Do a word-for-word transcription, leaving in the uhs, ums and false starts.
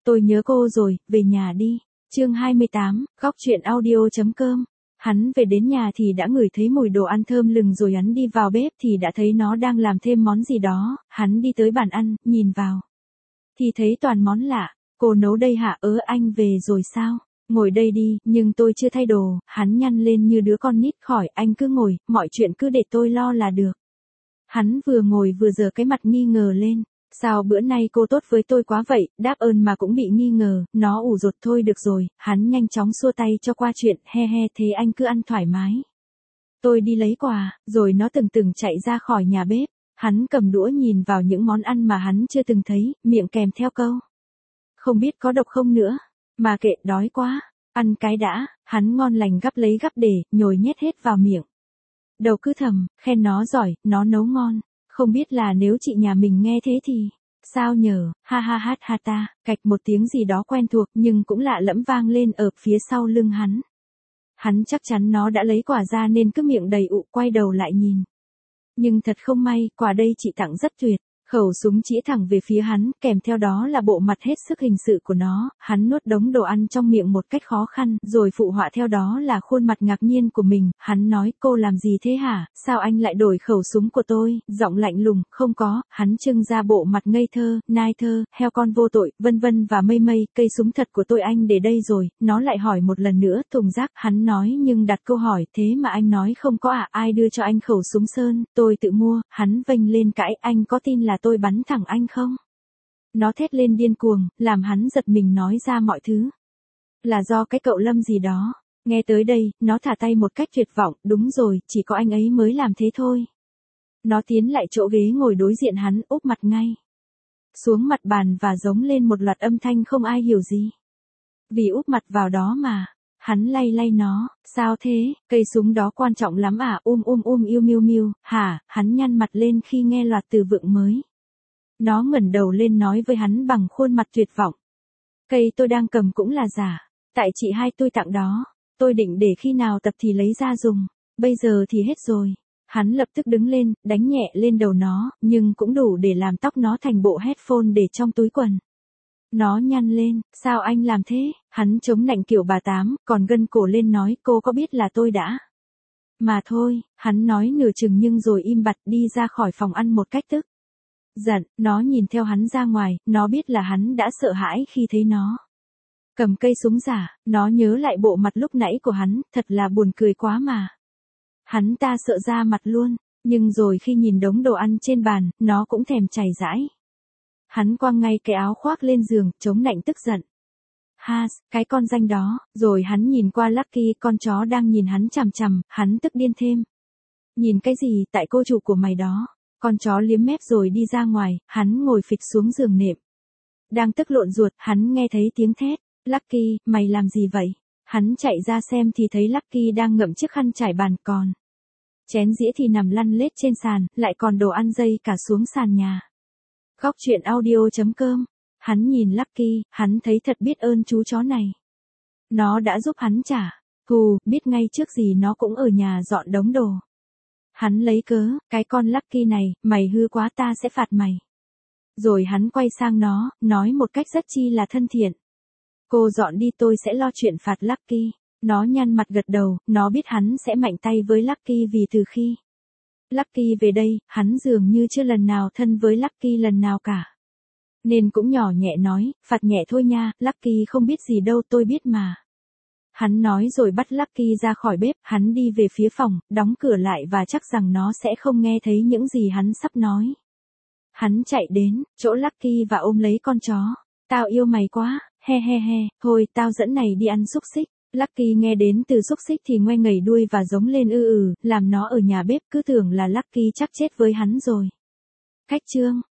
Tôi nhớ cô rồi, về nhà đi. Chương hai mươi tám, góc truyện audio.com. Hắn về đến nhà thì đã ngửi thấy mùi đồ ăn thơm lừng rồi hắn đi vào bếp thì đã thấy nó đang làm thêm món gì đó, hắn đi tới bàn ăn, nhìn vào. Thì thấy toàn món lạ, cô nấu đây hả? Ớ anh về rồi sao? Ngồi đây đi, nhưng tôi chưa thay đồ, hắn nhăn lên như đứa con nít. Khỏi, anh cứ ngồi, mọi chuyện cứ để tôi lo là được. Hắn vừa ngồi vừa giở cái mặt nghi ngờ lên. Sao bữa nay cô tốt với tôi quá vậy, đáp ơn mà cũng bị nghi ngờ, nó ủ rột. Thôi được rồi, hắn nhanh chóng xua tay cho qua chuyện, he he thế anh cứ ăn thoải mái. Tôi đi lấy quà, rồi nó từng từng chạy ra khỏi nhà bếp, hắn cầm đũa nhìn vào những món ăn mà hắn chưa từng thấy, miệng kèm theo câu. Không biết có độc không nữa, mà kệ đói quá, ăn cái đã, hắn ngon lành gắp lấy gắp để, nhồi nhét hết vào miệng. Đầu cứ thầm, khen nó giỏi, nó nấu ngon. Không biết là nếu chị nhà mình nghe thế thì, sao nhờ, ha ha hát ha ta, cạch một tiếng gì đó quen thuộc nhưng cũng lạ lẫm vang lên ở phía sau lưng hắn. Hắn chắc chắn nó đã lấy quả ra nên cứ miệng đầy ụ quay đầu lại nhìn. Nhưng thật không may, quả đây chị tặng rất tuyệt. Khẩu súng chĩa thẳng về phía hắn, kèm theo đó là bộ mặt hết sức hình sự của nó, hắn nuốt đống đồ ăn trong miệng một cách khó khăn, rồi phụ họa theo đó là khuôn mặt ngạc nhiên của mình, hắn nói, cô làm gì thế hả, sao anh lại đổi khẩu súng của tôi, giọng lạnh lùng, không có, hắn trưng ra bộ mặt ngây thơ, nai thơ, heo con vô tội, vân vân và mây mây, cây súng thật của tôi anh để đây rồi, nó lại hỏi một lần nữa, thùng rác, hắn nói nhưng đặt câu hỏi, thế mà anh nói không có à, ai đưa cho anh khẩu súng sơn, tôi tự mua, hắn vênh lên cãi, anh có tin là tôi bắn thẳng anh không? Nó thét lên điên cuồng, làm hắn giật mình nói ra mọi thứ. Là do cái cậu Lâm gì đó. Nghe tới đây, nó thả tay một cách tuyệt vọng, đúng rồi, chỉ có anh ấy mới làm thế thôi. Nó tiến lại chỗ ghế ngồi đối diện hắn, úp mặt ngay xuống mặt bàn và giống lên một loạt âm thanh không ai hiểu gì. Vì úp mặt vào đó mà. Hắn lay lay nó, sao thế, cây súng đó quan trọng lắm à, um um um yêu miu miu, hả, hắn nhăn mặt lên khi nghe loạt từ vựng mới. Nó ngẩng đầu lên nói với hắn bằng khuôn mặt tuyệt vọng. Cây tôi đang cầm cũng là giả, tại chị hai tôi tặng đó, tôi định để khi nào tập thì lấy ra dùng, bây giờ thì hết rồi. Hắn lập tức đứng lên, đánh nhẹ lên đầu nó, nhưng cũng đủ để làm tóc nó thành bộ headphone để trong túi quần. Nó nhăn lên, sao anh làm thế, hắn chống nạnh kiểu bà tám, còn gân cổ lên nói, cô có biết là tôi đã. Mà thôi, hắn nói nửa chừng nhưng rồi im bặt đi ra khỏi phòng ăn một cách tức giận, nó nhìn theo hắn ra ngoài, nó biết là hắn đã sợ hãi khi thấy nó cầm cây súng giả, nó nhớ lại bộ mặt lúc nãy của hắn, thật là buồn cười quá mà. Hắn ta sợ ra mặt luôn, nhưng rồi khi nhìn đống đồ ăn trên bàn, nó cũng thèm chảy rãi. Hắn quăng ngay cái áo khoác lên giường, chống nạnh tức giận. Ha, cái con danh đó, rồi hắn nhìn qua Lucky, con chó đang nhìn hắn chằm chằm, hắn tức điên thêm. Nhìn cái gì, tại cô chủ của mày đó. Con chó liếm mép rồi đi ra ngoài, hắn ngồi phịch xuống giường nệm. Đang tức lộn ruột, hắn nghe thấy tiếng thét. Lucky, mày làm gì vậy? Hắn chạy ra xem thì thấy Lucky đang ngậm chiếc khăn trải bàn còn. Chén dĩa thì nằm lăn lết trên sàn, lại còn đồ ăn dây cả xuống sàn nhà. Góc truyện audio.com. Hắn nhìn Lucky, hắn thấy thật biết ơn chú chó này. Nó đã giúp hắn trả. Hù, biết ngay trước gì nó cũng ở nhà dọn đống đồ. Hắn lấy cớ, cái con Lucky này, mày hư quá ta sẽ phạt mày. Rồi hắn quay sang nó, nói một cách rất chi là thân thiện. Cô dọn đi tôi sẽ lo chuyện phạt Lucky. Nó nhăn mặt gật đầu, nó biết hắn sẽ mạnh tay với Lucky vì từ khi Lucky về đây, hắn dường như chưa lần nào thân với Lucky lần nào cả. Nên cũng nhỏ nhẹ nói, phạt nhẹ thôi nha, Lucky không biết gì đâu tôi biết mà. Hắn nói rồi bắt Lucky ra khỏi bếp, hắn đi về phía phòng, đóng cửa lại và chắc rằng nó sẽ không nghe thấy những gì hắn sắp nói. Hắn chạy đến, chỗ Lucky và ôm lấy con chó. Tao yêu mày quá, he he he, thôi tao dẫn này đi ăn xúc xích. Lucky nghe đến từ xúc xích thì ngoe ngẩy đuôi và giống lên ư ừ, làm nó ở nhà bếp cứ tưởng là Lucky chắc chết với hắn rồi. Cách chương